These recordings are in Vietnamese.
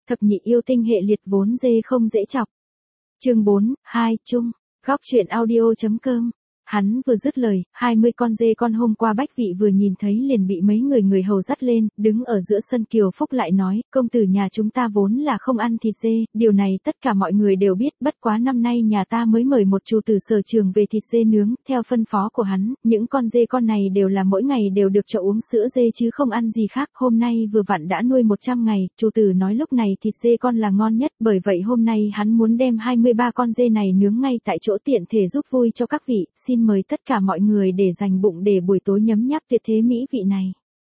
Thập nhị yêu tinh hệ liệt vốn dê không dễ chọc. Chương 4, 2, chung. Góc truyện audio.com. Hắn vừa dứt lời, 20 con dê con hôm qua Bách Vị vừa nhìn thấy liền bị mấy người hầu dắt lên, đứng ở giữa sân. Kiều Phúc lại nói, công tử nhà chúng ta vốn là không ăn thịt dê, điều này tất cả mọi người đều biết, bất quá năm nay nhà ta mới mời một chủ tử sở trường về thịt dê nướng, theo phân phó của hắn, những con dê con này đều là mỗi ngày đều được cho uống sữa dê chứ không ăn gì khác, hôm nay vừa vặn đã nuôi 100 ngày, chủ tử nói lúc này thịt dê con là ngon nhất, bởi vậy hôm nay hắn muốn đem 23 con dê này nướng ngay tại chỗ tiện thể giúp vui cho các vị, xin mời tất cả mọi người để dành bụng để buổi tối nhấm nháp tuyệt thế mỹ vị này.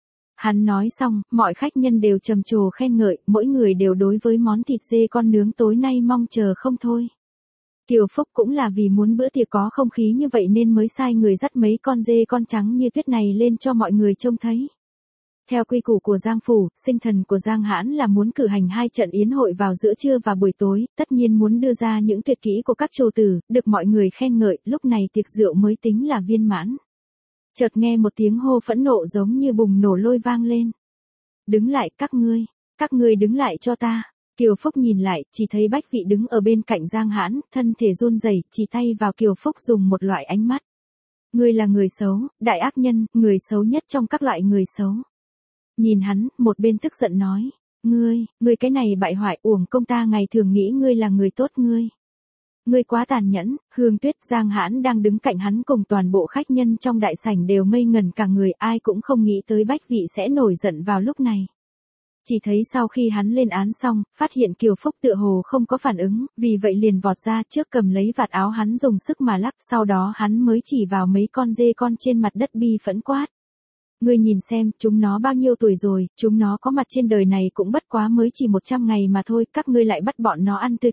Hắn nói xong, mọi khách nhân đều trầm trồ khen ngợi, mỗi người đều đối với món thịt dê con nướng tối nay mong chờ không thôi. Kiều Phúc cũng là vì muốn bữa tiệc có không khí như vậy nên mới sai người dắt mấy con dê con trắng như tuyết này lên cho mọi người trông thấy. Theo quy củ của Giang Phủ, sinh thần của Giang Hãn là muốn cử hành 2 trận yến hội vào giữa trưa và buổi tối, tất nhiên muốn đưa ra những tuyệt kỹ của các trù tử, được mọi người khen ngợi, lúc này tiệc rượu mới tính là viên mãn. Chợt nghe một tiếng hô phẫn nộ giống như bùng nổ lôi vang lên. Đứng lại các ngươi đứng lại cho ta. Kiều Phúc nhìn lại, chỉ thấy Bách Vị đứng ở bên cạnh Giang Hãn, thân thể run rẩy, chỉ tay vào Kiều Phúc dùng một loại ánh mắt. Ngươi là người xấu, đại ác nhân, người xấu nhất trong các loại người xấu. Nhìn hắn, một bên tức giận nói, ngươi cái này bại hoại, uổng công ta ngày thường nghĩ ngươi là người tốt ngươi quá tàn nhẫn. Hương Tuyết, Giang Hãn đang đứng cạnh hắn cùng toàn bộ khách nhân trong đại sảnh đều ngây ngẩn cả người, ai cũng không nghĩ tới Bách Vị sẽ nổi giận vào lúc này. Chỉ thấy sau khi hắn lên án xong, phát hiện Kiều Phúc tựa hồ không có phản ứng, vì vậy liền vọt ra trước cầm lấy vạt áo hắn dùng sức mà lắc, sau đó hắn mới chỉ vào mấy con dê con trên mặt đất bi phẫn quát. Ngươi nhìn xem, chúng nó bao nhiêu tuổi rồi, chúng nó có mặt trên đời này cũng bất quá mới chỉ 100 ngày mà thôi, các ngươi lại bắt bọn nó ăn tươi,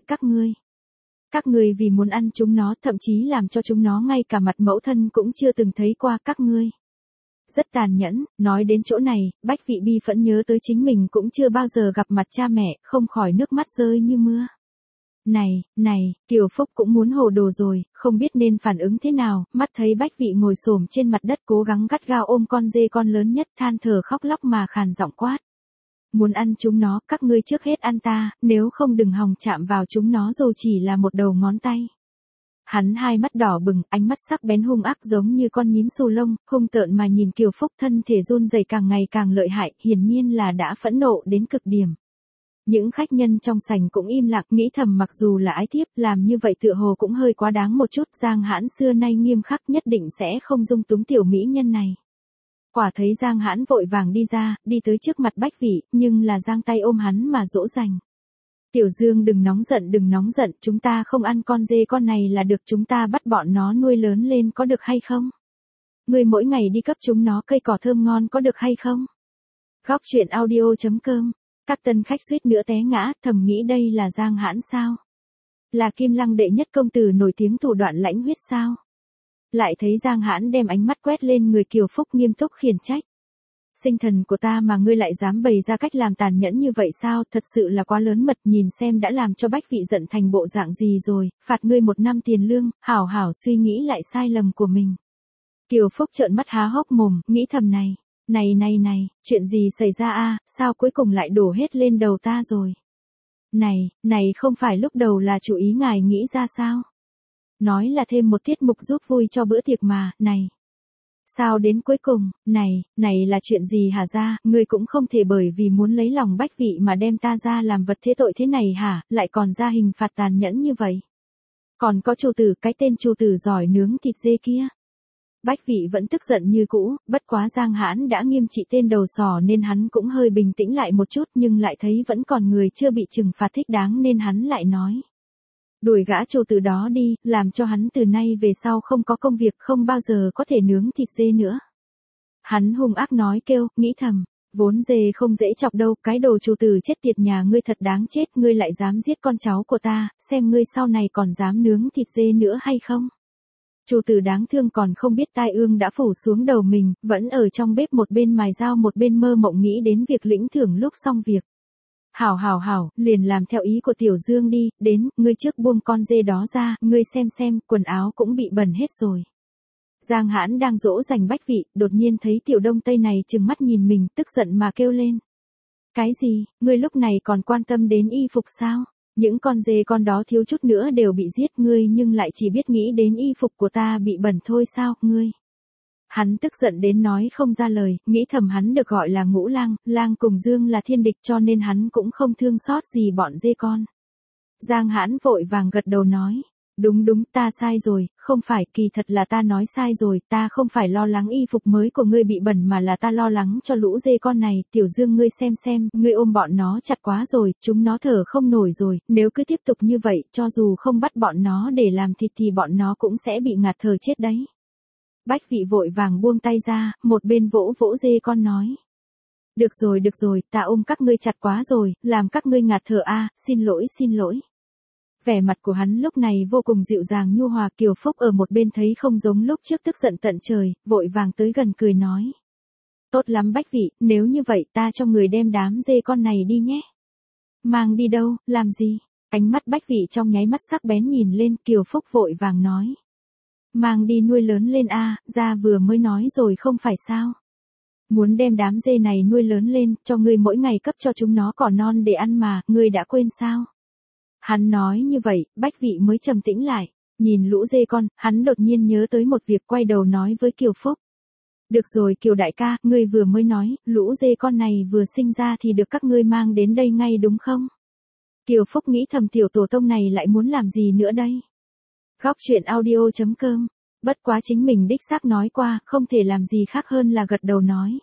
các ngươi vì muốn ăn chúng nó, thậm chí làm cho chúng nó ngay cả mặt mẫu thân cũng chưa từng thấy qua, các ngươi. Rất tàn nhẫn. Nói đến chỗ này, Bách Vị bi phẫn nhớ tới chính mình cũng chưa bao giờ gặp mặt cha mẹ, không khỏi nước mắt rơi như mưa. Này, Kiều Phúc cũng muốn hồ đồ rồi, không biết nên phản ứng thế nào, mắt thấy Bách Vị ngồi xổm trên mặt đất cố gắng gắt gao ôm con dê con lớn nhất, than thở khóc lóc mà khàn giọng quát. Muốn ăn chúng nó, các ngươi trước hết ăn ta, nếu không đừng hòng chạm vào chúng nó dù chỉ là một đầu ngón tay. Hắn hai mắt đỏ bừng, ánh mắt sắc bén hung ác giống như con nhím xù lông, hung tợn mà nhìn Kiều Phúc, thân thể run rẩy càng ngày càng lợi hại, hiển nhiên là đã phẫn nộ đến cực điểm. Những khách nhân trong sảnh cũng im lặng, nghĩ thầm mặc dù là ái thiếp, làm như vậy tựa hồ cũng hơi quá đáng một chút, Giang Hãn xưa nay nghiêm khắc nhất định sẽ không dung túng tiểu mỹ nhân này. Quả thấy Giang Hãn vội vàng đi ra, đi tới trước mặt Bách Vị, nhưng là giang tay ôm hắn mà dỗ dành. Tiểu Dương đừng nóng giận, chúng ta không ăn con dê con này là được, chúng ta bắt bọn nó nuôi lớn lên có được hay không? Ngươi mỗi ngày đi cấp chúng nó cây cỏ thơm ngon có được hay không? Góc truyện audio.com. Các tân khách suýt nữa té ngã, thầm nghĩ đây là Giang Hãn sao? Là Kim Lăng đệ nhất công tử nổi tiếng thủ đoạn lãnh huyết sao? Lại thấy Giang Hãn đem ánh mắt quét lên người Kiều Phúc nghiêm túc khiển trách. Sinh thần của ta mà ngươi lại dám bày ra cách làm tàn nhẫn như vậy sao, thật sự là quá lớn mật, nhìn xem đã làm cho Bách Vị giận thành bộ dạng gì rồi, phạt ngươi 1 năm tiền lương, hảo hảo suy nghĩ lại sai lầm của mình. Kiều Phúc trợn mắt há hốc mồm, nghĩ thầm này, chuyện gì xảy ra a, sao cuối cùng lại đổ hết lên đầu ta rồi. Này không phải lúc đầu là chủ ý ngài nghĩ ra sao? Nói là thêm một tiết mục giúp vui cho bữa tiệc mà, này. Sao đến cuối cùng, này là chuyện gì hả ra, ngươi cũng không thể bởi vì muốn lấy lòng Bách Vị mà đem ta ra làm vật thế tội thế này hả, lại còn ra hình phạt tàn nhẫn như vậy. Còn có chủ tử, cái tên chủ tử giỏi nướng thịt dê kia. Bách Vị vẫn tức giận như cũ, bất quá Giang Hãn đã nghiêm trị tên đầu sỏ nên hắn cũng hơi bình tĩnh lại một chút, nhưng lại thấy vẫn còn người chưa bị trừng phạt thích đáng nên hắn lại nói. Đuổi gã chủ tử đó đi, làm cho hắn từ nay về sau không có công việc, không bao giờ có thể nướng thịt dê nữa. Hắn hung ác nói kêu, nghĩ thầm, vốn dê không dễ chọc đâu, cái đồ chủ tử chết tiệt nhà ngươi thật đáng chết, ngươi lại dám giết con cháu của ta, xem ngươi sau này còn dám nướng thịt dê nữa hay không. Chủ tử đáng thương còn không biết tai ương đã phủ xuống đầu mình, vẫn ở trong bếp một bên mài dao một bên mơ mộng nghĩ đến việc lĩnh thưởng lúc xong việc. Hảo, liền làm theo ý của Tiểu Dương đi, đến, ngươi trước buông con dê đó ra, ngươi xem, quần áo cũng bị bẩn hết rồi. Giang Hãn đang dỗ dành Bách Vị, đột nhiên thấy Tiểu Đông Tây này trừng mắt nhìn mình, tức giận mà kêu lên. Cái gì, ngươi lúc này còn quan tâm đến y phục sao? Những con dê con đó thiếu chút nữa đều bị giết ngươi nhưng lại chỉ biết nghĩ đến y phục của ta bị bẩn thôi sao, ngươi. Hắn tức giận đến nói không ra lời, nghĩ thầm hắn được gọi là Ngũ Lang, Lang cùng Dương là thiên địch cho nên hắn cũng không thương xót gì bọn dê con. Giang Hãn vội vàng gật đầu nói. Đúng đúng, ta sai rồi, không phải, kỳ thật là ta nói sai rồi, ta không phải lo lắng y phục mới của ngươi bị bẩn mà là ta lo lắng cho lũ dê con này, Tiểu Dương ngươi xem, ngươi ôm bọn nó chặt quá rồi, chúng nó thở không nổi rồi, nếu cứ tiếp tục như vậy, cho dù không bắt bọn nó để làm thịt thì bọn nó cũng sẽ bị ngạt thở chết đấy. Bách Vị vội vàng buông tay ra, một bên vỗ vỗ dê con nói. Được rồi, ta ôm các ngươi chặt quá rồi, làm các ngươi ngạt thở a, xin lỗi. Vẻ mặt của hắn lúc này vô cùng dịu dàng nhu hòa, Kiều Phúc ở một bên thấy không giống lúc trước tức giận tận trời, vội vàng tới gần cười nói. Tốt lắm Bách Vị, nếu như vậy ta cho người đem đám dê con này đi nhé. Mang đi đâu, làm gì? Ánh mắt Bách Vị trong nháy mắt sắc bén nhìn lên, Kiều Phúc vội vàng nói. Mang đi nuôi lớn lên a, ra vừa mới nói rồi không phải sao. Muốn đem đám dê này nuôi lớn lên, cho ngươi mỗi ngày cấp cho chúng nó cỏ non để ăn mà, ngươi đã quên sao? Hắn nói như vậy, Bách Vị mới trầm tĩnh lại, nhìn lũ dê con, hắn đột nhiên nhớ tới một việc quay đầu nói với Kiều Phúc. Được rồi Kiều đại ca, ngươi vừa mới nói, lũ dê con này vừa sinh ra thì được các ngươi mang đến đây ngay đúng không? Kiều Phúc nghĩ thầm tiểu tổ tông này lại muốn làm gì nữa đây? Góc truyện audio.com, bất quá chính mình đích xác nói qua, không thể làm gì khác hơn là gật đầu nói.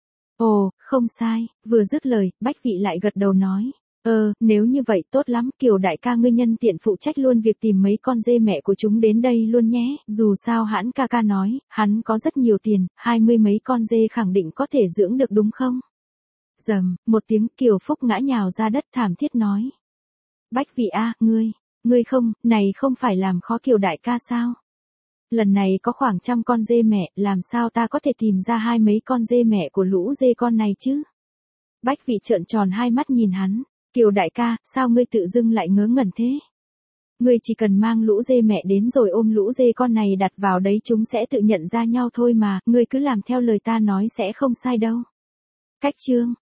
Ồ, không sai, vừa dứt lời, Bách Vị lại gật đầu nói. Nếu như vậy tốt lắm, Kiều đại ca ngươi nhân tiện phụ trách luôn việc tìm mấy con dê mẹ của chúng đến đây luôn nhé, dù sao Hãn ca ca nói, hắn có rất nhiều tiền, 20 mấy con dê khẳng định có thể dưỡng được đúng không? Rầm, một tiếng Kiều Phúc ngã nhào ra đất thảm thiết nói. Bách Vị a, ngươi không, này không phải làm khó Kiều đại ca sao? Lần này có khoảng 100 con dê mẹ, làm sao ta có thể tìm ra 20 mấy con dê mẹ của lũ dê con này chứ? Bách Vị trợn tròn hai mắt nhìn hắn. Kiều đại ca, sao ngươi tự dưng lại ngớ ngẩn thế? Ngươi chỉ cần mang lũ dê mẹ đến rồi ôm lũ dê con này đặt vào đấy chúng sẽ tự nhận ra nhau thôi mà, ngươi cứ làm theo lời ta nói sẽ không sai đâu. Cách chương